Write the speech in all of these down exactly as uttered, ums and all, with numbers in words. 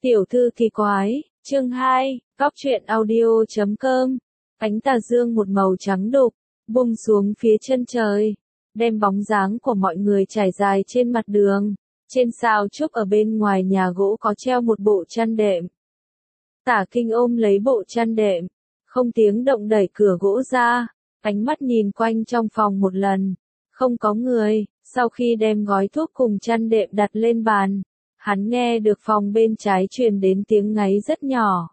Tiểu thư kỳ quái, chương hai, góc truyện audio chấm com. Ánh tà dương một màu trắng đục, buông xuống phía chân trời, đem bóng dáng của mọi người trải dài trên mặt đường. Trên sào trúc ở bên ngoài nhà gỗ có treo một bộ chăn đệm. Tả Kinh ôm lấy bộ chăn đệm, không tiếng động đẩy cửa gỗ ra, ánh mắt nhìn quanh trong phòng một lần, không có người. Sau khi đem gói thuốc cùng chăn đệm đặt lên bàn, hắn nghe được phòng bên trái truyền đến tiếng ngáy rất nhỏ.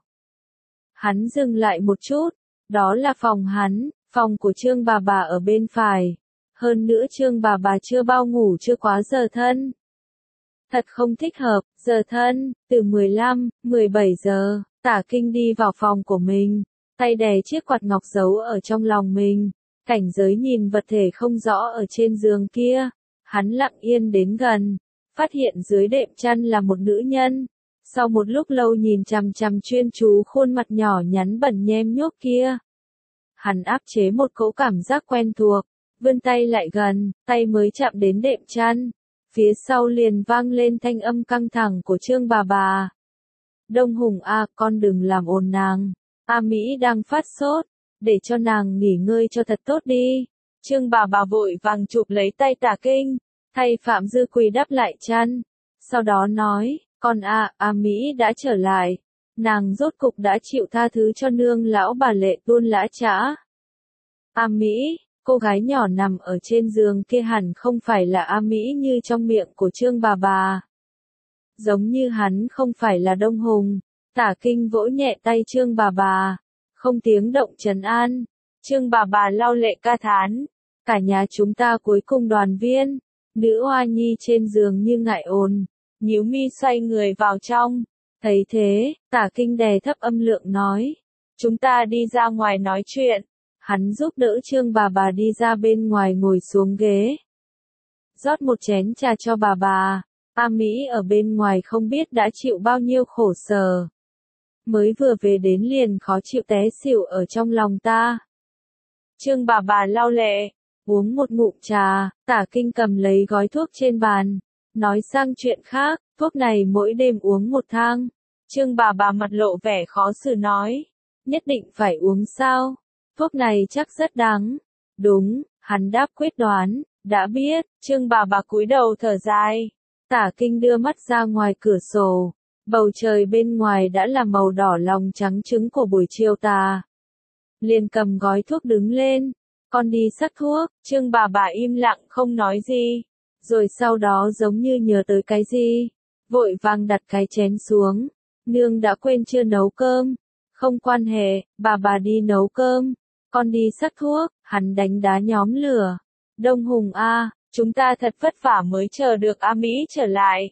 Hắn dừng lại một chút, đó là phòng hắn, phòng của Trương bà bà ở bên phải. Hơn nữa Trương bà bà chưa bao ngủ chưa quá giờ thân. Thật không thích hợp, giờ thân, từ mười lăm, mười bảy giờ, Tả Kinh đi vào phòng của mình, tay đè chiếc quạt ngọc giấu ở trong lòng mình, cảnh giới nhìn vật thể không rõ ở trên giường kia. Hắn lặng yên đến gần, phát hiện dưới đệm chăn là một nữ nhân. Sau một lúc lâu nhìn chằm chằm chuyên chú khuôn mặt nhỏ nhắn bẩn nhem nhuốc kia, hắn áp chế một cỗ cảm giác quen thuộc, vươn tay lại gần, tay mới chạm đến đệm chăn, phía sau liền vang lên thanh âm căng thẳng của Trương bà bà. Đông Hùng a, con đừng làm ồn nàng, A Mỹ đang phát sốt, để cho nàng nghỉ ngơi cho thật tốt đi. Trương bà bà vội vàng chụp lấy tay Tả Kinh, thay Phạm Dư Quỳ đắp lại chăn, sau đó nói, con a, A Mỹ đã trở lại, nàng rốt cục đã chịu tha thứ cho nương lão bà Lệ Tuôn lã chã. A Mỹ, cô gái nhỏ nằm ở trên giường kia hẳn không phải là A Mỹ như trong miệng của Trương bà bà. Giống như hắn không phải là Đông Hùng. Tả Kinh vỗ nhẹ tay Trương bà bà, không tiếng động trấn an. Trương bà bà lau lệ ca thán, cả nhà chúng ta cuối cùng đoàn viên. Nữ oa nhi trên giường như ngại ồn, nhíu mi xoay người vào trong. Thấy thế, Tả Kinh đè thấp âm lượng nói, chúng ta đi ra ngoài nói chuyện. Hắn giúp đỡ Trương bà bà đi ra bên ngoài ngồi xuống ghế, rót một chén trà cho bà bà. A Mỹ ở bên ngoài không biết đã chịu bao nhiêu khổ sở, mới vừa về đến liền khó chịu té xỉu ở trong lòng ta. Trương bà bà lau lệ, uống một ngụm trà. Tả Kinh cầm lấy gói thuốc trên bàn, nói sang chuyện khác, thuốc này mỗi đêm uống một thang. Trương bà bà mặt lộ vẻ khó xử nói, nhất định phải uống sao? Thuốc này chắc rất đắng. Đúng, hắn đáp quyết đoán, đã biết. Trương bà bà cúi đầu thở dài. Tả Kinh đưa mắt ra ngoài cửa sổ, bầu trời bên ngoài đã là màu đỏ lòng trắng trứng của buổi chiều tà. Liền cầm gói thuốc đứng lên, con đi xắt thuốc. Trương bà bà im lặng không nói gì, rồi sau đó giống như nhớ tới cái gì, vội vàng đặt cái chén xuống. Nương đã quên chưa nấu cơm. Không quan hệ, bà bà đi nấu cơm, con đi xắt thuốc. Hắn đánh đá nhóm lửa. Đông Hùng a, chúng ta thật vất vả mới chờ được A Mỹ trở lại.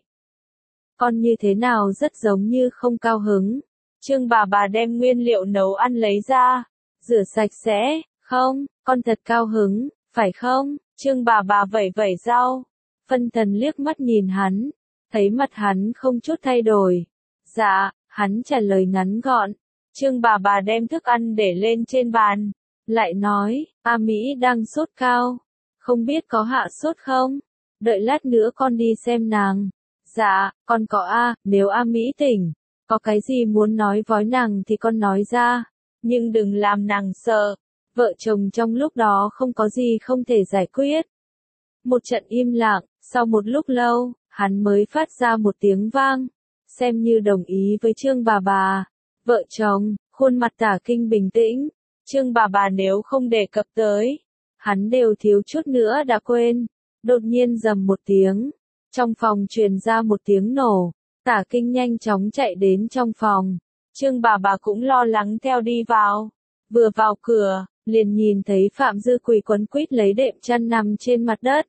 Con như thế nào rất giống như không cao hứng. Trương bà bà đem nguyên liệu nấu ăn lấy ra, rửa sạch sẽ. Không, con thật cao hứng, phải không? Trương bà bà vẩy vẩy rau, phân thần liếc mắt nhìn hắn, thấy mặt hắn không chút thay đổi. Dạ, hắn trả lời ngắn gọn. Trương bà bà đem thức ăn để lên trên bàn, lại nói, A Mỹ đang sốt cao, không biết có hạ sốt không? Đợi lát nữa con đi xem nàng. Dạ, con có a, nếu A Mỹ tỉnh, có cái gì muốn nói với nàng thì con nói ra, nhưng đừng làm nàng sợ. Vợ chồng trong lúc đó không có gì không thể giải quyết. Một trận im lặng, sau một lúc lâu, hắn mới phát ra một tiếng vang, xem như đồng ý với Trương bà bà. Vợ chồng, khuôn mặt Tả Kinh bình tĩnh. Trương bà bà nếu không đề cập tới, hắn đều thiếu chút nữa đã quên. Đột nhiên rầm một tiếng, trong phòng truyền ra một tiếng nổ. Tả Kinh nhanh chóng chạy đến trong phòng. Trương bà bà cũng lo lắng theo đi vào. Vừa vào cửa, liền nhìn thấy Phạm Dư Quỳ quấn quýt lấy đệm chăn nằm trên mặt đất,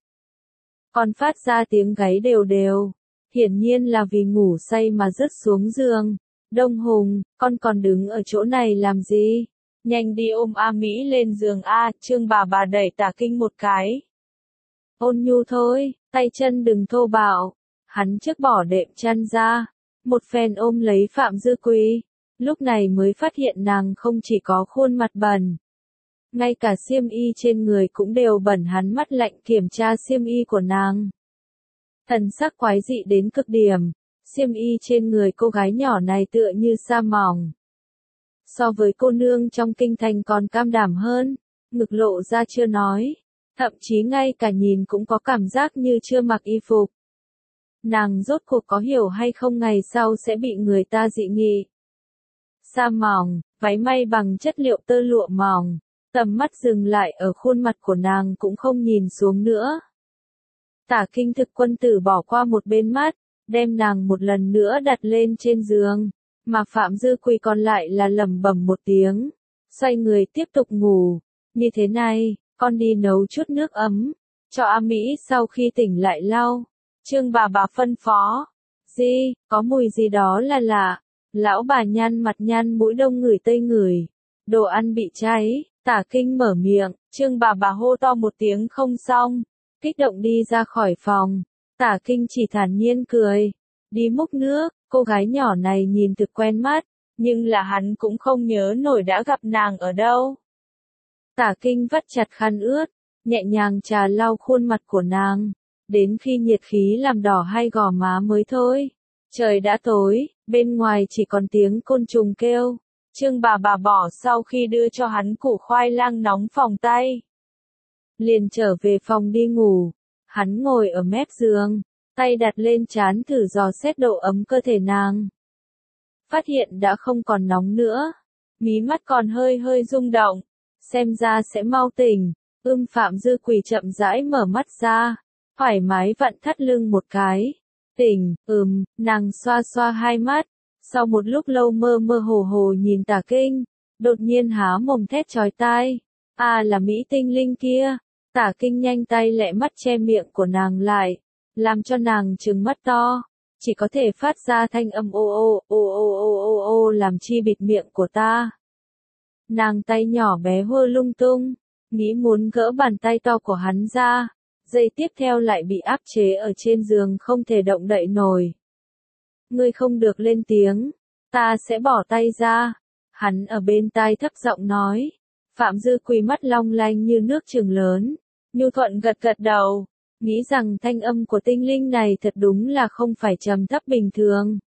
còn phát ra tiếng gáy đều đều, hiển nhiên là vì ngủ say mà rớt xuống giường. Đông Hùng, con còn đứng ở chỗ này làm gì? Nhanh đi ôm A Mỹ lên giường a. Trương bà bà đẩy Tả Kinh một cái. Ôn nhu thôi, tay chân đừng thô bạo. Hắn trước bỏ đệm chăn ra, một phen ôm lấy Phạm Dư Quỳ, lúc này mới phát hiện nàng không chỉ có khuôn mặt bẩn, ngay cả xiêm y trên người cũng đều bẩn. Hắn mắt lạnh kiểm tra xiêm y của nàng, thần sắc quái dị đến cực điểm. xiêm y trên người cô gái nhỏ này tựa như sa mỏng. So với cô nương trong kinh thành còn cam đảm hơn, ngực lộ ra chưa nói, thậm chí ngay cả nhìn cũng có cảm giác như chưa mặc y phục. Nàng rốt cuộc có hiểu hay không ngày sau sẽ bị người ta dị nghị. Sa mỏng, váy may bằng chất liệu tơ lụa mỏng, tầm mắt dừng lại ở khuôn mặt của nàng cũng không nhìn xuống nữa. Tả Kinh Thực quân tử bỏ qua một bên mắt, đem nàng một lần nữa đặt lên trên giường, mà Phạm Dư Quỳ còn lại là lẩm bẩm một tiếng, xoay người tiếp tục ngủ. Như thế này, con đi nấu chút nước ấm, cho A Mỹ sau khi tỉnh lại lau. Trương bà bà phân phó. Gì, có mùi gì đó là lạ. Lão bà nhăn mặt nhăn mũi đông ngửi tây ngửi. Đồ ăn bị cháy, Tả Kinh mở miệng, Trương bà bà hô to một tiếng không xong. Kích động đi ra khỏi phòng. Tả Kinh chỉ thản nhiên cười. Đi múc nước, cô gái nhỏ này nhìn thực quen mắt, nhưng là hắn cũng không nhớ nổi đã gặp nàng ở đâu. Tả Kinh vắt chặt khăn ướt, nhẹ nhàng trà lau khuôn mặt của nàng, đến khi nhiệt khí làm đỏ hai gò má mới thôi. Trời đã tối, bên ngoài chỉ còn tiếng côn trùng kêu. Trương bà bà bỏ sau khi đưa cho hắn củ khoai lang nóng phòng tay. Liền trở về phòng đi ngủ, hắn ngồi ở mép giường, tay đặt lên trán thử dò xét độ ấm cơ thể nàng. Phát hiện đã không còn nóng nữa, mí mắt còn hơi hơi rung động, xem ra sẽ mau tỉnh. Ưm Phạm Dư Quỳ chậm rãi mở mắt ra, thoải mái vặn thắt lưng một cái. Tỉnh, ừm, nàng xoa xoa hai mắt, sau một lúc lâu mơ mơ hồ hồ nhìn Tả Kinh, đột nhiên há mồm thét chói tai. À là Mỹ tinh linh kia. Tả Kinh nhanh tay lẹ mắt che miệng của nàng lại, làm cho nàng trừng mắt to, chỉ có thể phát ra thanh âm ô ô ô ô ô ô ô làm chi bịt miệng của ta. Nàng tay nhỏ bé hơ lung tung, nghĩ muốn gỡ bàn tay to của hắn ra, giây tiếp theo lại bị áp chế ở trên giường không thể động đậy nổi. Ngươi không được lên tiếng, ta sẽ bỏ tay ra. Hắn ở bên tai thấp giọng nói. Phạm Dư Quỳ mắt long lanh như nước chừng lớn, nhu thuận gật gật đầu, nghĩ rằng thanh âm của tinh linh này thật đúng là không phải trầm thấp bình thường.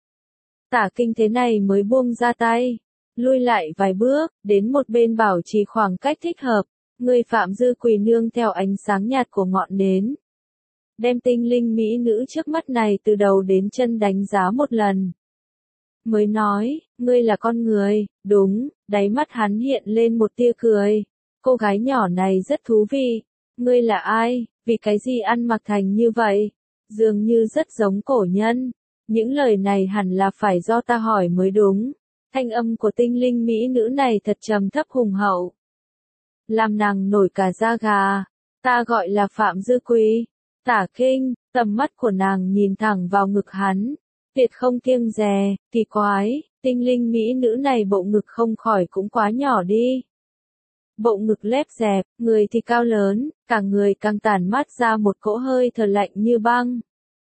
Tả Kinh thế này mới buông ra tay, lui lại vài bước, đến một bên bảo trì khoảng cách thích hợp. Người Phạm Dư Quỳ nương theo ánh sáng nhạt của ngọn nến, đem tinh linh mỹ nữ trước mắt này từ đầu đến chân đánh giá một lần. Mới nói, ngươi là con người, đúng, đáy mắt hắn hiện lên một tia cười. Cô gái nhỏ này rất thú vị. Ngươi là ai, vì cái gì ăn mặc thành như vậy? Dường như rất giống cổ nhân. Những lời này hẳn là phải do ta hỏi mới đúng. Thanh âm của tinh linh mỹ nữ này thật trầm thấp hùng hậu, làm nàng nổi cả da gà. Ta gọi là Phạm Dư Quỳ. Tả Kinh, tầm mắt của nàng nhìn thẳng vào ngực hắn, tuyệt không kiêng dè. Kỳ quái, tinh linh mỹ nữ này bộ ngực không khỏi cũng quá nhỏ đi. Bộ ngực lép dẹp, người thì cao lớn, cả người càng tản mát ra một cỗ hơi thở lạnh như băng.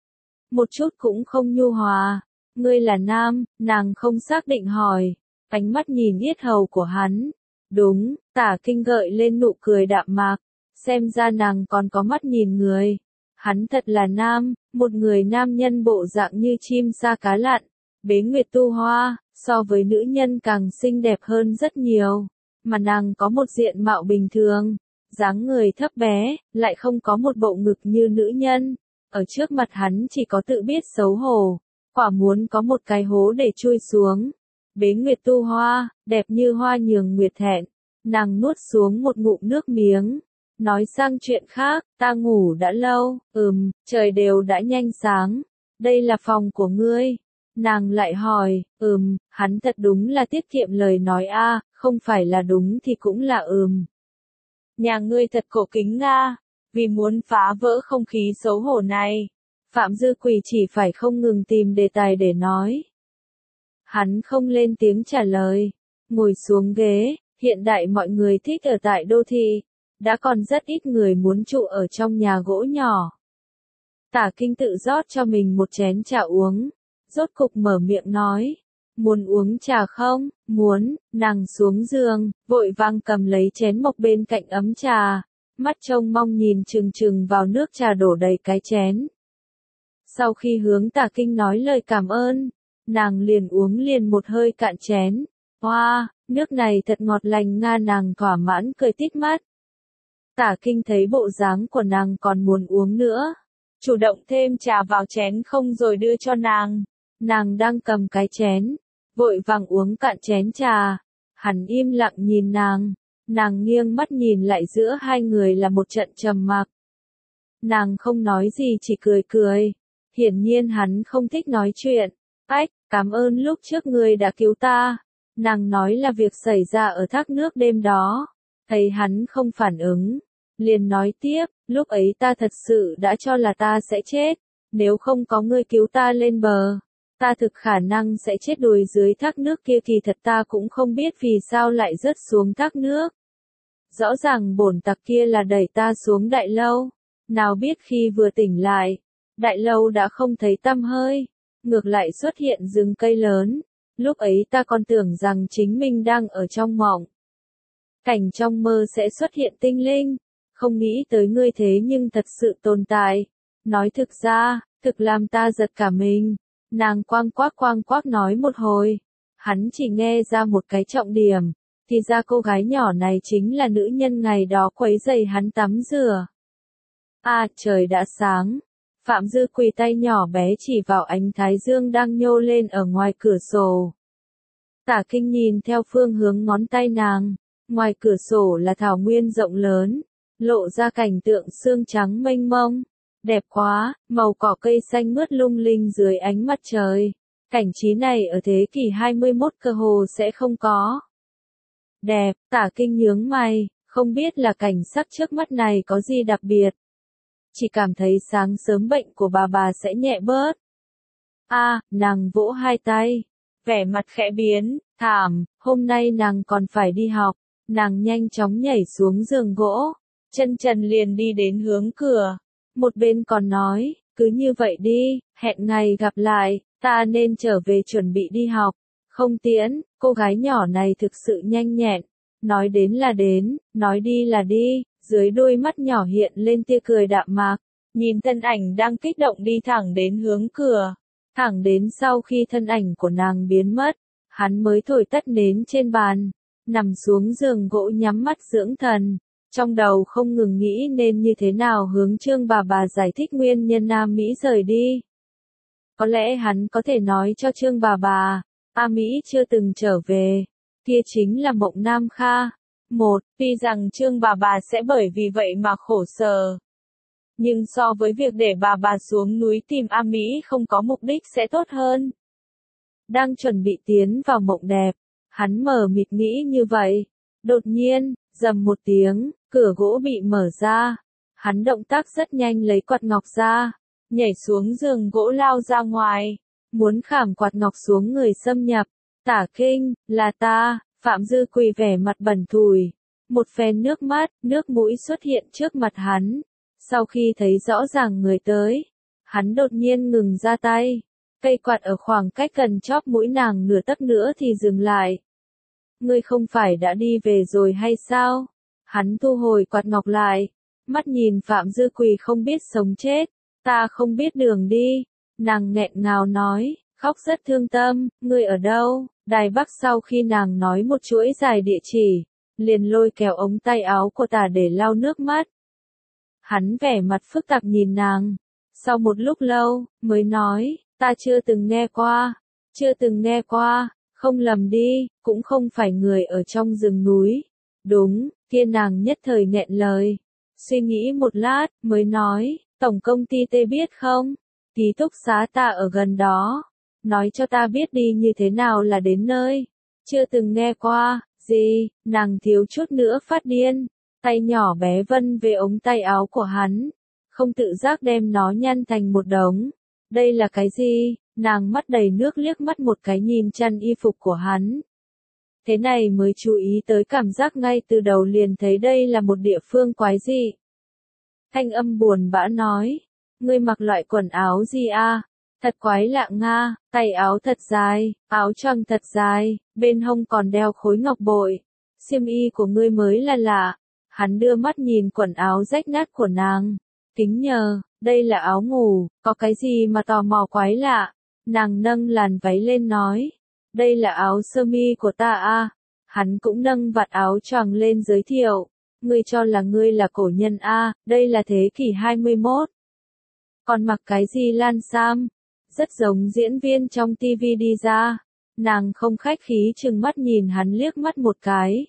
Một chút cũng không nhu hòa. Ngươi là nam, nàng không xác định hỏi, ánh mắt nhìn yết hầu của hắn. Đúng, Tả Kinh gợi lên nụ cười đạm mạc, xem ra nàng còn có mắt nhìn người. Hắn thật là nam, một người nam nhân bộ dạng như chim sa cá lặn, bế nguyệt tu hoa, so với nữ nhân càng xinh đẹp hơn rất nhiều. Mà nàng có một diện mạo bình thường, dáng người thấp bé, lại không có một bộ ngực như nữ nhân. Ở trước mặt hắn chỉ có tự biết xấu hổ, quả muốn có một cái hố để chui xuống. Bế nguyệt tu hoa, đẹp như hoa nhường nguyệt hẹn. Nàng nuốt xuống một ngụm nước miếng, nói sang chuyện khác, ta ngủ đã lâu, ừm, trời đều đã nhanh sáng. Đây là phòng của ngươi. Nàng lại hỏi, ừm, hắn thật đúng là tiết kiệm lời nói a, không phải là đúng thì cũng là ừm. Nhà ngươi thật cổ kính nga, vì muốn phá vỡ không khí xấu hổ này. Phạm Dư Quỳ chỉ phải không ngừng tìm đề tài để nói. Hắn không lên tiếng trả lời, ngồi xuống ghế. Hiện đại mọi người thích ở tại đô thị, đã còn rất ít người muốn trụ ở trong nhà gỗ nhỏ. Tả Kinh tự rót cho mình một chén trà uống, rốt cục mở miệng nói, muốn uống trà không? Muốn. Nàng xuống giường, vội vàng cầm lấy chén mộc bên cạnh ấm trà, mắt trông mong nhìn chừng chừng vào nước trà đổ đầy cái chén. Sau khi hướng Tả Kinh nói lời cảm ơn, nàng liền uống liền một hơi cạn chén. Hoa, wow, nước này thật ngọt lành nga, nàng thỏa mãn cười tít mắt. Tả Kinh thấy bộ dáng của nàng còn muốn uống nữa, chủ động thêm trà vào chén không rồi đưa cho nàng. Nàng đang cầm cái chén, vội vàng uống cạn chén trà. Hắn im lặng nhìn nàng, nàng nghiêng mắt nhìn lại, giữa hai người là một trận trầm mặc. Nàng không nói gì, chỉ cười cười. Hiển nhiên hắn không thích nói chuyện. Ách, cảm ơn lúc trước ngươi đã cứu ta. Nàng nói là việc xảy ra ở thác nước đêm đó. Thấy hắn không phản ứng, liền nói tiếp, lúc ấy ta thật sự đã cho là ta sẽ chết. Nếu không có ngươi cứu ta lên bờ, ta thực khả năng sẽ chết đuối dưới thác nước kia, kỳ thật ta cũng không biết vì sao lại rớt xuống thác nước. Rõ ràng bổn tặc kia là đẩy ta xuống đại lâu. Nào biết khi vừa tỉnh lại, đại lâu đã không thấy tăm hơi, ngược lại xuất hiện rừng cây lớn. Lúc ấy ta còn tưởng rằng chính mình đang ở trong mộng. Cảnh trong mơ sẽ xuất hiện tinh linh, không nghĩ tới ngươi thế nhưng thật sự tồn tại. Nói thực ra, thực làm ta giật cả mình. Nàng quang quác quang quác nói một hồi, hắn chỉ nghe ra một cái trọng điểm, thì ra cô gái nhỏ này chính là nữ nhân ngày đó quấy rầy hắn tắm rửa. À, trời đã sáng. Phạm Dư Quỳ tay nhỏ bé chỉ vào ánh thái dương đang nhô lên ở ngoài cửa sổ. Tả Kinh nhìn theo phương hướng ngón tay nàng, ngoài cửa sổ là thảo nguyên rộng lớn, lộ ra cảnh tượng sương trắng mênh mông. Đẹp quá, màu cỏ cây xanh mướt lung linh dưới ánh mặt trời. Cảnh trí này ở thế kỷ hai mươi mốt cơ hồ sẽ không có. Đẹp, Tả Kinh nhướng mày, không biết là cảnh sắc trước mắt này có gì đặc biệt. Chỉ cảm thấy sáng sớm bệnh của bà bà sẽ nhẹ bớt. A, à, nàng vỗ hai tay, vẻ mặt khẽ biến, thảm, hôm nay nàng còn phải đi học. Nàng nhanh chóng nhảy xuống giường gỗ, chân trần liền đi đến hướng cửa. Một bên còn nói, cứ như vậy đi, hẹn ngày gặp lại, ta nên trở về chuẩn bị đi học. Không tiễn, cô gái nhỏ này thực sự nhanh nhẹn. Nói đến là đến, nói đi là đi, dưới đôi mắt nhỏ hiện lên tia cười đạm mạc. Nhìn thân ảnh đang kích động đi thẳng đến hướng cửa. Thẳng đến sau khi thân ảnh của nàng biến mất, hắn mới thổi tắt nến trên bàn, nằm xuống giường gỗ nhắm mắt dưỡng thần. Trong đầu không ngừng nghĩ nên như thế nào hướng Trương bà bà giải thích nguyên nhân Nam Mỹ rời đi. Có lẽ hắn có thể nói cho Trương bà bà, A Mỹ chưa từng trở về, kia chính là Mộng Nam Kha. Một, tuy rằng Trương bà bà sẽ bởi vì vậy mà khổ sở. Nhưng so với việc để bà bà xuống núi tìm A Mỹ không có mục đích sẽ tốt hơn. Đang chuẩn bị tiến vào mộng đẹp, hắn mờ mịt nghĩ như vậy. Đột nhiên, rầm một tiếng, cửa gỗ bị mở ra. Hắn động tác rất nhanh lấy quạt ngọc ra, nhảy xuống giường gỗ lao ra ngoài, muốn khảm quạt ngọc xuống người xâm nhập. Tả Kinh, là ta. Phạm Dư Quỳ vẻ mặt bẩn thùi, một phen nước mắt, nước mũi xuất hiện trước mặt hắn. Sau khi thấy rõ ràng người tới, hắn đột nhiên ngừng ra tay. Cây quạt ở khoảng cách gần chóp mũi nàng nửa tấc nữa thì dừng lại. Ngươi không phải đã đi về rồi hay sao? Hắn thu hồi quạt ngọc lại, mắt nhìn Phạm Dư Quỳ không biết sống chết. Ta không biết đường đi. Nàng nghẹn ngào nói, khóc rất thương tâm, ngươi ở đâu? Đài Bắc sau khi nàng nói một chuỗi dài địa chỉ, liền lôi kéo ống tay áo của Tả để lau nước mắt. Hắn vẻ mặt phức tạp nhìn nàng, sau một lúc lâu, mới nói, ta chưa từng nghe qua, chưa từng nghe qua, không lầm đi, cũng không phải người ở trong rừng núi. Đúng, kia nàng nhất thời nghẹn lời, suy nghĩ một lát, mới nói, tổng công ty tê biết không, ký túc xá ta ở gần đó. Nói cho ta biết đi như thế nào là đến nơi. Chưa từng nghe qua, gì, nàng thiếu chút nữa phát điên. Tay nhỏ bé vân về ống tay áo của hắn, không tự giác đem nó nhăn thành một đống. Đây là cái gì? Nàng mắt đầy nước liếc mắt một cái nhìn chăn y phục của hắn. Thế này mới chú ý tới cảm giác ngay từ đầu liền thấy đây là một địa phương quái dị. Thanh âm buồn bã nói, ngươi mặc loại quần áo gì a? Thật quái lạ nga, tay áo thật dài, áo choàng thật dài, bên hông còn đeo khối ngọc bội. Xiêm y của ngươi mới là lạ. Hắn đưa mắt nhìn quần áo rách nát của nàng, kính nhờ, đây là áo ngủ, có cái gì mà tò mò quái lạ. Nàng nâng làn váy lên nói, đây là áo sơ mi của ta à. Hắn cũng nâng vạt áo choàng lên giới thiệu, ngươi cho là ngươi là cổ nhân à, đây là thế kỷ hai mươi mốt. Còn mặc cái gì lan sam, rất giống diễn viên trong tivi đi ra. Nàng không khách khí trừng mắt nhìn hắn liếc mắt một cái.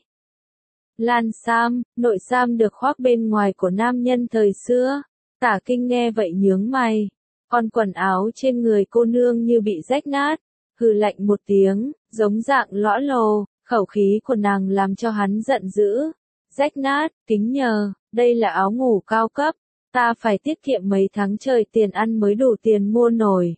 Lan sam, nội sam được khoác bên ngoài của nam nhân thời xưa. Tả Kinh nghe vậy nhướng mày. Còn quần áo trên người cô nương như bị rách nát. Hừ lạnh một tiếng, giống dạng lõa lồ, khẩu khí của nàng làm cho hắn giận dữ. Rách nát, kính nhờ, đây là áo ngủ cao cấp. Ta phải tiết kiệm mấy tháng trời tiền ăn mới đủ tiền mua nổi.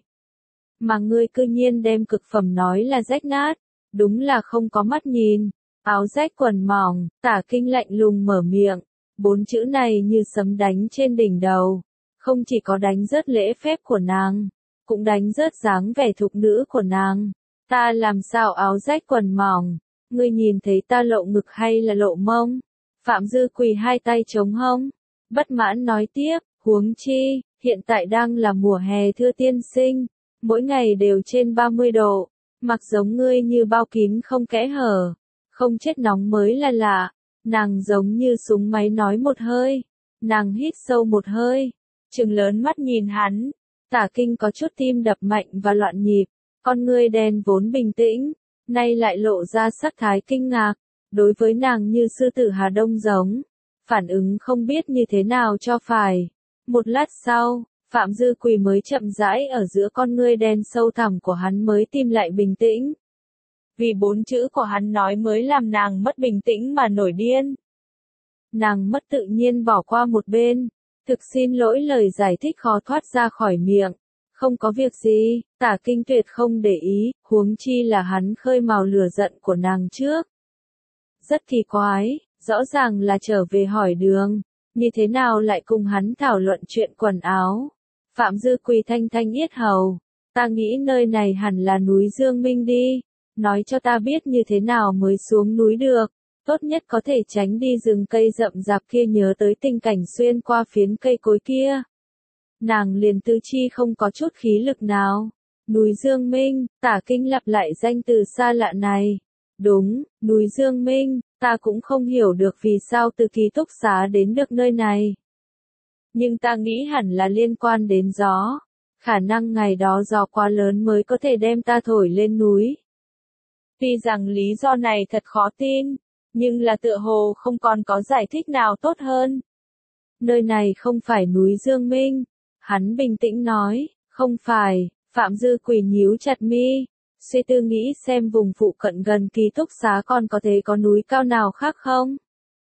Mà ngươi cư nhiên đem cực phẩm nói là rách nát, đúng là không có mắt nhìn. Áo rách quần mỏng, Tả Kinh lạnh lùng mở miệng, bốn chữ này như sấm đánh trên đỉnh đầu, không chỉ có đánh rớt lễ phép của nàng, cũng đánh rớt dáng vẻ thục nữ của nàng. Ta làm sao áo rách quần mỏng, ngươi nhìn thấy ta lộ ngực hay là lộ mông? Phạm Dư quỳ hai tay chống hông, bất mãn nói tiếp, huống chi, hiện tại đang là mùa hè thưa tiên sinh, mỗi ngày đều trên ba mươi độ, mặc giống ngươi như bao kín không kẽ hở, không chết nóng mới là lạ. Nàng giống như súng máy nói một hơi, nàng hít sâu một hơi, trừng lớn mắt nhìn hắn. Tả Kinh có chút tim đập mạnh và loạn nhịp, con ngươi đen vốn bình tĩnh, nay lại lộ ra sắc thái kinh ngạc, đối với nàng như sư tử Hà Đông giống, phản ứng không biết như thế nào cho phải. Một lát sau, Phạm Dư Quỳ mới chậm rãi ở giữa con ngươi đen sâu thẳm của hắn mới tìm lại bình tĩnh. Vì bốn chữ của hắn nói mới làm nàng mất bình tĩnh mà nổi điên. Nàng mất tự nhiên bỏ qua một bên, thực xin lỗi lời giải thích khó thoát ra khỏi miệng. Không có việc gì, Tả Kinh tuyệt không để ý, huống chi là hắn khơi mào lửa giận của nàng trước. Rất kỳ quái, rõ ràng là trở về hỏi đường, như thế nào lại cùng hắn thảo luận chuyện quần áo. Phạm Dư Quỳ thanh thanh yết hầu, ta nghĩ nơi này hẳn là núi Dương Minh đi, nói cho ta biết như thế nào mới xuống núi được, tốt nhất có thể tránh đi rừng cây rậm rạp kia, nhớ tới tình cảnh xuyên qua phiến cây cối kia. Nàng liền tứ chi không có chút khí lực nào. Núi Dương Minh, Tả Kinh lặp lại danh từ xa lạ này. Đúng, núi Dương Minh, ta cũng không hiểu được vì sao từ ký túc xá đến được nơi này. Nhưng ta nghĩ hẳn là liên quan đến gió. Khả năng ngày đó gió quá lớn mới có thể đem ta thổi lên núi. Tuy rằng lý do này thật khó tin, nhưng là tựa hồ không còn có giải thích nào tốt hơn. Nơi này không phải núi Dương Minh. Hắn bình tĩnh nói, không phải. Phạm Dư Quỳ nhíu chặt mi, suy tư nghĩ xem vùng phụ cận gần ký túc xá còn có thể có núi cao nào khác không.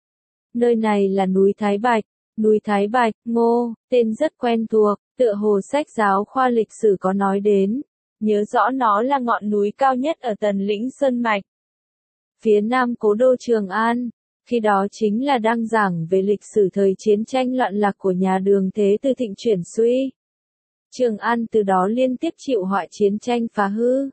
Nơi này là núi Thái Bạch. Núi Thái Bạch, ngô, tên rất quen thuộc, tựa hồ sách giáo khoa lịch sử có nói đến. Nhớ rõ nó là ngọn núi cao nhất ở Tần Lĩnh Sơn Mạch. Phía nam cố đô Trường An, khi đó chính là đang giảng về lịch sử thời chiến tranh loạn lạc của nhà Đường thế từ thịnh chuyển suy. Trường An từ đó liên tiếp chịu họa chiến tranh phá hư.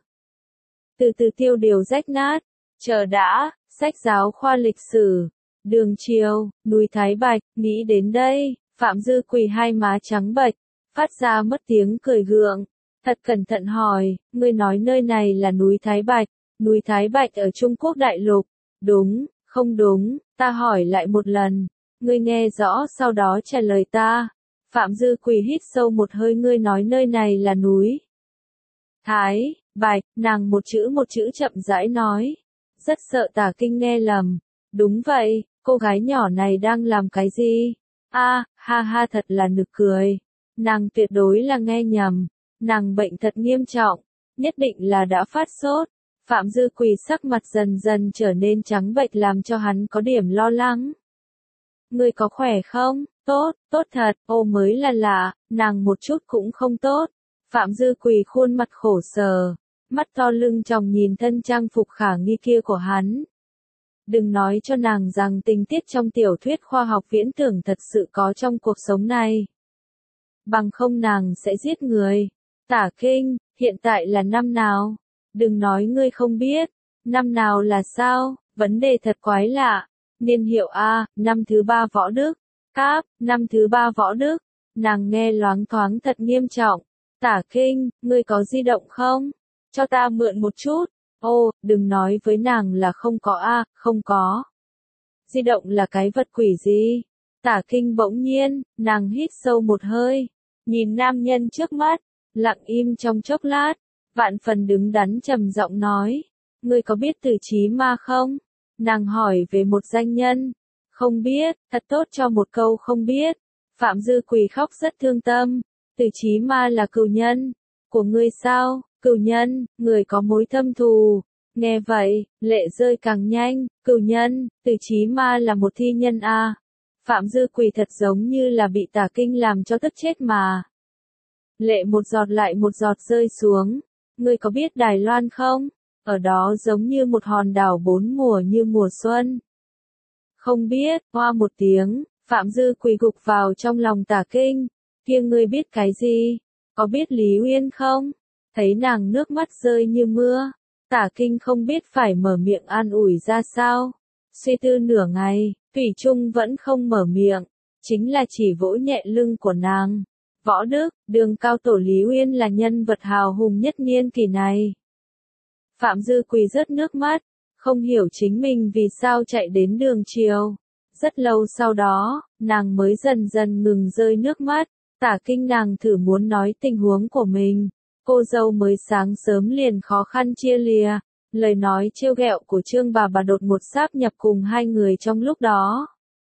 Từ từ tiêu điều rách nát, chờ đã, sách giáo khoa lịch sử, Đường Triều, núi Thái Bạch, nghĩ đến đây, Phạm Dư Quỳ hai má trắng bệch, phát ra mất tiếng cười gượng, thật cẩn thận hỏi, ngươi nói nơi này là núi Thái Bạch, núi Thái Bạch ở Trung Quốc đại lục, đúng, không đúng, ta hỏi lại một lần, ngươi nghe rõ sau đó trả lời ta. Phạm Dư Quỳ hít sâu một hơi, ngươi nói nơi này là núi Thái Bạch, nàng một chữ một chữ chậm rãi nói, rất sợ Tả Kinh nghe lầm. Đúng vậy, cô gái nhỏ này đang làm cái gì? A, à, ha ha, thật là nực cười. Nàng tuyệt đối là nghe nhầm, nàng bệnh thật nghiêm trọng, nhất định là đã phát sốt. Phạm Dư Quỳ sắc mặt dần dần trở nên trắng bệch làm cho hắn có điểm lo lắng. Ngươi có khỏe không? Tốt, tốt thật, ô mới là lạ, nàng một chút cũng không tốt. Phạm Dư Quỳ khuôn mặt khổ sở, mắt to lưng tròng nhìn thân trang phục khả nghi kia của hắn. Đừng nói cho nàng rằng tình tiết trong tiểu thuyết khoa học viễn tưởng thật sự có trong cuộc sống này. Bằng không nàng sẽ giết người. Tả Kinh, hiện tại là năm nào? Đừng nói ngươi không biết. Năm nào là sao? Vấn đề thật quái lạ. Niên hiệu A, năm thứ ba võ đức. Cáp, năm thứ ba võ đức. nàng nghe loáng thoáng thật nghiêm trọng. Tả Kinh, ngươi có di động không? Cho ta mượn một chút. Ô, đừng nói với nàng là không có a, không có. Di động là cái vật quỷ gì? Tả Kinh bỗng nhiên, nàng hít sâu một hơi, nhìn nam nhân trước mắt, lặng im trong chốc lát, vạn phần đứng đắn trầm giọng nói, ngươi có biết Từ Chí Ma không? Nàng hỏi về một danh nhân, không biết, thật tốt cho một câu không biết. Phạm Dư Quỳ khóc rất thương tâm, Từ Chí Ma là cừu nhân của ngươi sao? Cừu nhân, người có mối thâm thù. Nghe vậy, lệ rơi càng nhanh, cừu nhân, Từ Chí Ma là một thi nhân a. À. Phạm Dư Quỳ thật giống như là bị Tả Kinh làm cho tức chết mà. Lệ một giọt lại một giọt rơi xuống. Ngươi có biết Đài Loan không? Ở đó giống như một hòn đảo bốn mùa như mùa xuân. Không biết, hoa một tiếng, Phạm Dư Quỳ gục vào trong lòng Tả Kinh. Kia ngươi biết cái gì? Có biết Lý Uyên không? Thấy nàng nước mắt rơi như mưa. Tả Kinh không biết phải mở miệng an ủi ra sao. Suy tư nửa ngày, Thủy Trung vẫn không mở miệng. Chính là chỉ vỗ nhẹ lưng của nàng. Võ Đức, Đường cao tổ Lý Uyên là nhân vật hào hùng nhất niên kỷ này. Phạm Dư Quỳ rớt nước mắt, không hiểu chính mình vì sao chạy đến đường chiều. Rất lâu sau đó, nàng mới dần dần ngừng rơi nước mắt. Tả Kinh nàng thử muốn nói tình huống của mình. Cô dâu mới sáng sớm liền khó khăn chia lìa. Lời nói trêu ghẹo của Trương bà bà đột một sáp nhập cùng hai người trong lúc đó.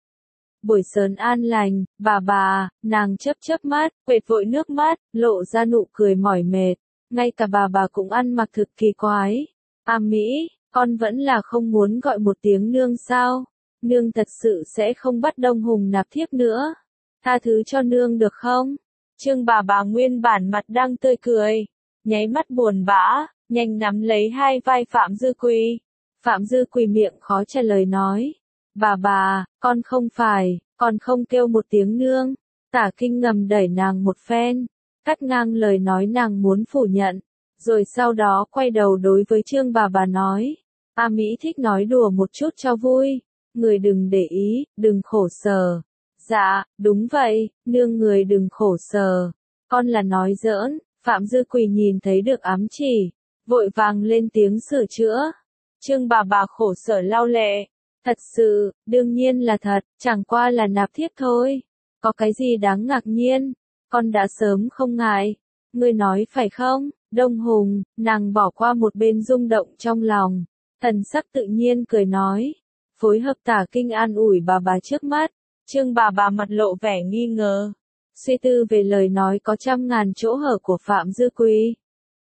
Buổi sớm an lành, bà bà, nàng chớp chớp mắt, quệt vội nước mắt, lộ ra nụ cười mỏi mệt. Ngay cả bà bà cũng ăn mặc thực kỳ quái. À Mỹ, con vẫn là không muốn gọi một tiếng nương sao? Nương thật sự sẽ không bắt Đông Hùng nạp thiếp nữa. Tha thứ cho nương được không? Trương bà bà nguyên bản mặt đang tươi cười, nháy mắt buồn bã, nhanh nắm lấy hai vai Phạm Dư Quỳ. Phạm Dư Quỳ miệng khó trả lời nói. Bà bà, con không phải, con không kêu một tiếng nương. Tả Kinh ngầm đẩy nàng một phen, cắt ngang lời nói nàng muốn phủ nhận. Rồi sau đó quay đầu đối với Trương bà bà nói. A Mỹ thích nói đùa một chút cho vui. Người đừng để ý, đừng khổ sở. Dạ, đúng vậy, nương người đừng khổ sở. Con là nói giỡn. Phạm Dư Quỳ nhìn thấy được ám chỉ, vội vàng lên tiếng sửa chữa. Trương bà bà khổ sở lau lệ. Thật sự, đương nhiên là thật, chẳng qua là nạp thiếp thôi. Có cái gì đáng ngạc nhiên, con đã sớm không ngại. Ngươi nói phải không, Đông Hùng, nàng bỏ qua một bên rung động trong lòng. Thần sắc tự nhiên cười nói, phối hợp Tả Kinh an ủi bà bà trước mắt. Trương bà bà mặt lộ vẻ nghi ngờ. Suy tư về lời nói có trăm ngàn chỗ hở của Phạm Dư Quỳ.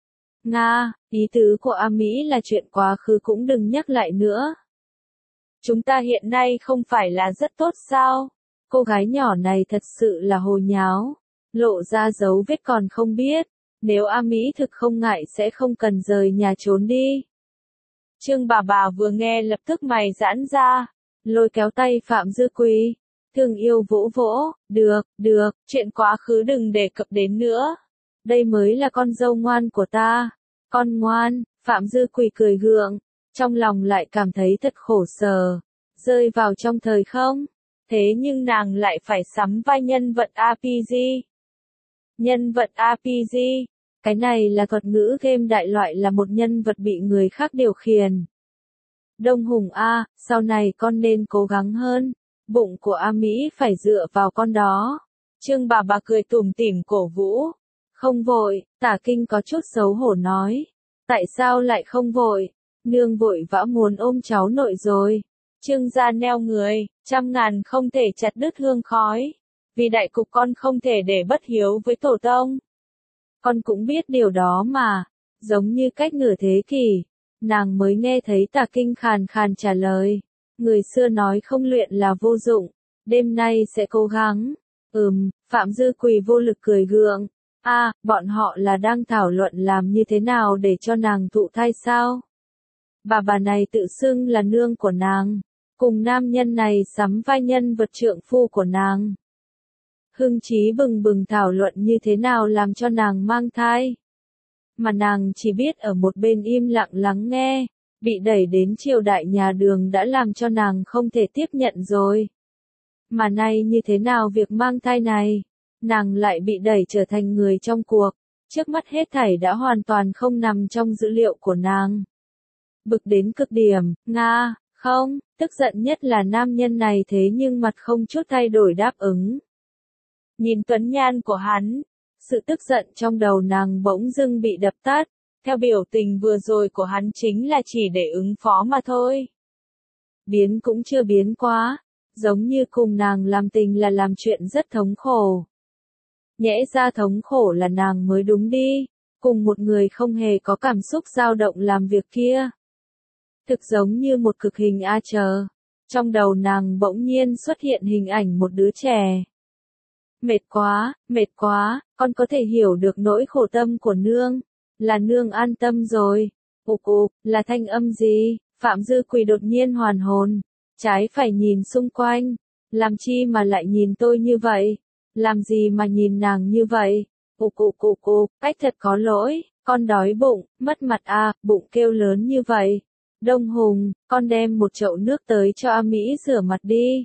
Nga, ý tứ của A Mỹ là chuyện quá khứ cũng đừng nhắc lại nữa. Chúng ta hiện nay không phải là rất tốt sao? Cô gái nhỏ này thật sự là hồ nháo. Lộ ra dấu vết còn không biết. Nếu A Mỹ thực không ngại sẽ không cần rời nhà trốn đi. Trương bà bà vừa nghe lập tức mày giãn ra. Lôi kéo tay Phạm Dư Quỳ. Thương yêu vỗ vỗ, được, được, chuyện quá khứ đừng đề cập đến nữa. Đây mới là con dâu ngoan của ta. Con ngoan, Phạm Dư Quỳ cười gượng, trong lòng lại cảm thấy thật khổ sở, rơi vào trong thời không. Thế nhưng nàng lại phải sắm vai nhân vật rờ pê giê. Nhân vật rờ pê giê, cái này là thuật ngữ game đại loại là một nhân vật bị người khác điều khiển. Đông Hùng A, sau này con nên cố gắng hơn. Bụng của A Mỹ phải dựa vào con đó. Trương bà bà cười tủm tỉm cổ vũ. Không vội, Tả Kinh có chút xấu hổ nói. Tại sao lại không vội? Nương vội vã muốn ôm cháu nội rồi. Trương gia neo người, trăm ngàn không thể chặt đứt hương khói. Vì đại cục con không thể để bất hiếu với tổ tông. Con cũng biết điều đó mà. Giống như cách nửa thế kỷ, nàng mới nghe thấy Tả Kinh khàn khàn trả lời. Người xưa nói không luyện là vô dụng, đêm nay sẽ cố gắng. Ừm, Phạm Dư Quỳ vô lực cười gượng. A, à, bọn họ là đang thảo luận làm như thế nào để cho nàng thụ thai sao? Bà bà này tự xưng là nương của nàng, cùng nam nhân này sắm vai nhân vật trượng phu của nàng. Hưng trí bừng bừng thảo luận như thế nào làm cho nàng mang thai. Mà nàng chỉ biết ở một bên im lặng lắng nghe. Bị đẩy đến triều đại nhà Đường đã làm cho nàng không thể tiếp nhận rồi. Mà nay như thế nào việc mang thai này? nàng lại bị đẩy trở thành người trong cuộc, trước mắt hết thảy đã hoàn toàn không nằm trong dữ liệu của nàng. Bực đến cực điểm, Nga, không, tức giận nhất là nam nhân này thế nhưng mặt không chút thay đổi đáp ứng. Nhìn tuấn nhan của hắn, sự tức giận trong đầu nàng bỗng dưng bị đập tắt, theo biểu tình vừa rồi của hắn chính là chỉ để ứng phó mà thôi. Biến cũng chưa biến quá, giống như cùng nàng làm tình là làm chuyện rất thống khổ. Nhẽ ra thống khổ là nàng mới đúng đi, cùng một người không hề có cảm xúc dao động làm việc kia. Thực giống như một cực hình a chờ, trong đầu nàng bỗng nhiên xuất hiện hình ảnh một đứa trẻ. Mệt quá, mệt quá, con có thể hiểu được nỗi khổ tâm của nương, là nương an tâm rồi. Ục ục, là thanh âm gì? Phạm Dư Quỳ đột nhiên hoàn hồn, trái phải nhìn xung quanh, làm chi mà lại nhìn tôi như vậy? Làm gì mà nhìn nàng như vậy? Ục ục ục ục, cách thật có lỗi, con đói bụng, mất mặt à, bụng kêu lớn như vậy. Đông Hùng, con đem một chậu nước tới cho A Mỹ rửa mặt đi.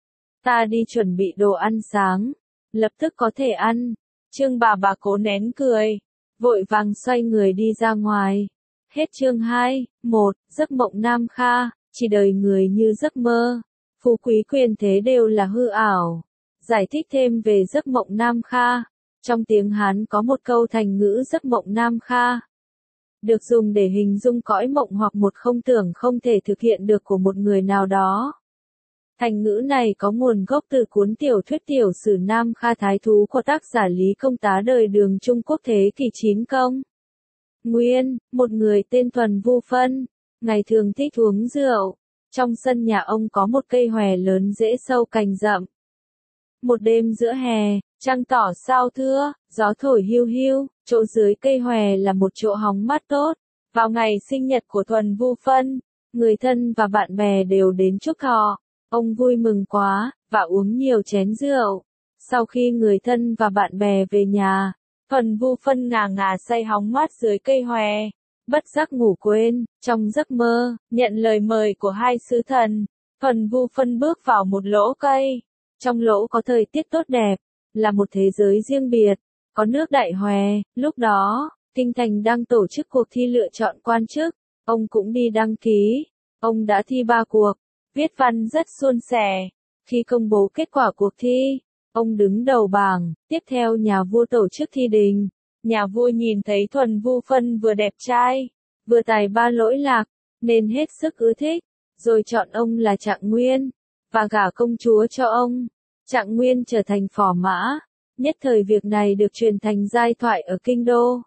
Ta đi chuẩn bị đồ ăn sáng, lập tức có thể ăn. Trương bà bà cố nén cười, vội vàng xoay người đi ra ngoài. Hết chương hai, một, giấc mộng Nam Kha, chỉ đời người như giấc mơ, phú quý quyền thế đều là hư ảo. Giải thích thêm về giấc mộng Nam Kha, trong tiếng Hán có một câu thành ngữ giấc mộng Nam Kha, được dùng để hình dung cõi mộng hoặc một không tưởng không thể thực hiện được của một người nào đó. Thành ngữ này có nguồn gốc từ cuốn tiểu thuyết tiểu sử Nam Kha Thái Thú của tác giả Lý Công Tá đời Đường Trung Quốc thế kỷ chín công. Nguyên, một người tên Thuần Vu Phân, ngày thường thích uống rượu. Trong sân nhà ông có một cây hòe lớn rễ sâu cành rậm. Một đêm giữa hè, trăng tỏ sao thưa, gió thổi hiu hiu, chỗ dưới cây hòe là một chỗ hóng mát tốt. Vào ngày sinh nhật của Thuần Vu Phân, người thân và bạn bè đều đến chúc thọ. Ông vui mừng quá, và uống nhiều chén rượu. Sau khi người thân và bạn bè về nhà, Thuần Vu Phân ngà ngà say hóng mát dưới cây hòe, bất giác ngủ quên. Trong giấc mơ, nhận lời mời của hai sứ thần, Thuần Vu Phân bước vào một lỗ cây. Trong lỗ có thời tiết tốt đẹp, là một thế giới riêng biệt, có nước Đại Hòe. Lúc đó, kinh thành đang tổ chức cuộc thi lựa chọn quan chức, ông cũng đi đăng ký. Ông đã thi ba cuộc, viết văn rất suôn sẻ. Khi công bố kết quả cuộc thi, ông đứng đầu bảng, tiếp theo nhà vua tổ chức thi đình. Nhà vua nhìn thấy Thuần Vu Phân vừa đẹp trai, vừa tài ba lỗi lạc, nên hết sức ưa thích, rồi chọn ông là Trạng Nguyên, và gả công chúa cho ông. Trạng Nguyên trở thành phò mã, nhất thời việc này được truyền thành giai thoại ở kinh đô.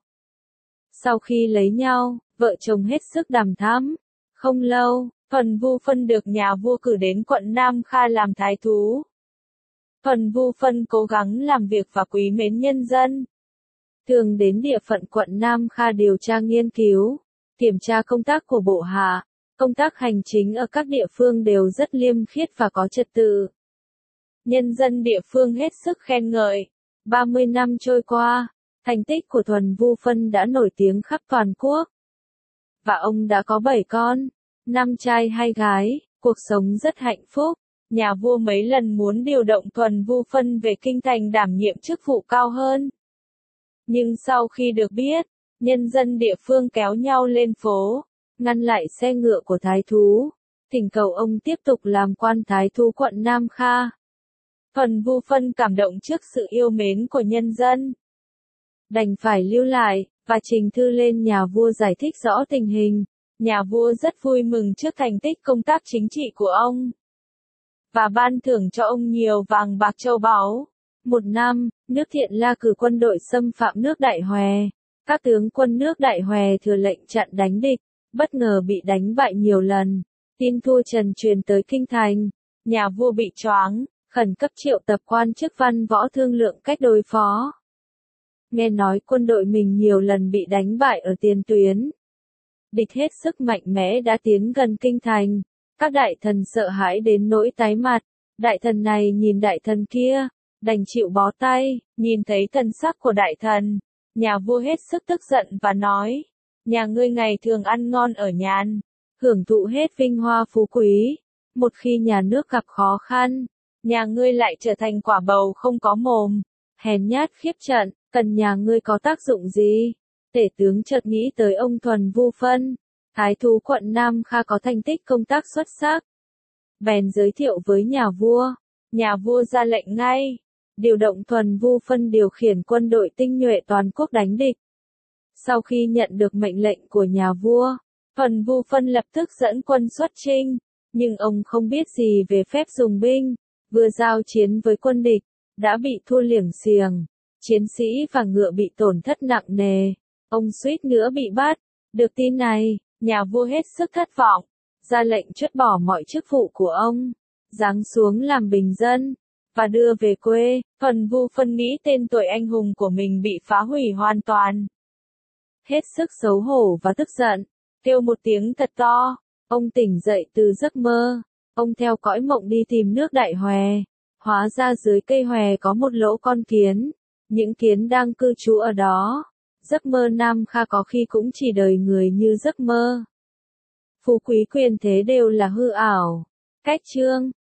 Sau khi lấy nhau, vợ chồng hết sức đằm thắm. Không lâu, Thuần Vu Phân được nhà vua cử đến quận Nam Kha làm thái thú. Thuần Vu Phân cố gắng làm việc và quý mến nhân dân. Thường đến địa phận quận Nam Kha điều tra nghiên cứu, kiểm tra công tác của bộ hạ. Công tác hành chính ở các địa phương đều rất liêm khiết và có trật tự. Nhân dân địa phương hết sức khen ngợi. ba mươi năm trôi qua, thành tích của Thuần Vu Phân đã nổi tiếng khắp toàn quốc. Và ông đã có bảy con, năm trai hai gái, cuộc sống rất hạnh phúc. Nhà vua mấy lần muốn điều động Thuần Vu Phân về kinh thành đảm nhiệm chức vụ cao hơn. Nhưng sau khi được biết, nhân dân địa phương kéo nhau lên phố, ngăn lại xe ngựa của thái thú, thỉnh cầu ông tiếp tục làm quan thái thú quận Nam Kha. Thuần Vu Phân cảm động trước sự yêu mến của nhân dân, đành phải lưu lại, và trình thư lên nhà vua giải thích rõ tình hình. Nhà vua rất vui mừng trước thành tích công tác chính trị của ông, và ban thưởng cho ông nhiều vàng bạc châu báu. Một năm, nước Thiện La cử quân đội xâm phạm nước Đại Hòe. Các tướng quân nước Đại Hòe thừa lệnh chặn đánh địch, bất ngờ bị đánh bại nhiều lần. Tin thua trần truyền tới kinh thành, nhà vua bị choáng, khẩn cấp triệu tập quan chức văn võ thương lượng cách đối phó. Nghe nói quân đội mình nhiều lần bị đánh bại ở tiền tuyến. Địch hết sức mạnh mẽ đã tiến gần kinh thành. Các đại thần sợ hãi đến nỗi tái mặt. Đại thần này nhìn đại thần kia, đành chịu bó tay. Nhìn thấy thần sắc của đại thần, nhà vua hết sức tức giận và nói: nhà ngươi ngày thường ăn ngon ở nhàn, hưởng thụ hết vinh hoa phú quý. Một khi nhà nước gặp khó khăn, nhà ngươi lại trở thành quả bầu không có mồm, Hèn nhát khiếp trận, cần nhà ngươi có tác dụng gì? Tể tướng chợt nghĩ tới ông Thuần Vu Phân, thái thú quận Nam Kha có thành tích công tác xuất sắc. Bèn giới thiệu với nhà vua, nhà vua ra lệnh ngay, điều động Thuần Vu Phân điều khiển quân đội tinh nhuệ toàn quốc đánh địch. Sau khi nhận được mệnh lệnh của nhà vua, Thuần Vu Phân lập tức dẫn quân xuất chinh, nhưng ông không biết gì về phép dùng binh, vừa giao chiến với quân địch, đã bị thua liểng xiềng, chiến sĩ và ngựa bị tổn thất nặng nề, ông suýt nữa bị bắt. Được tin này, nhà vua hết sức thất vọng, ra lệnh truất bỏ mọi chức vụ của ông, giáng xuống làm bình dân, và đưa về quê. Thuần Vu Phân nghĩ tên tuổi anh hùng của mình bị phá hủy hoàn toàn. Hết sức xấu hổ và tức giận, kêu một tiếng thật to, ông tỉnh dậy từ giấc mơ, ông theo cõi mộng đi tìm nước Đại Hòe, hóa ra dưới cây hòe có một lỗ con kiến, những kiến đang cư trú ở đó. Giấc mơ Nam Kha có khi cũng chỉ đời người như giấc mơ. Phú quý quyền thế đều là hư ảo. Cách chương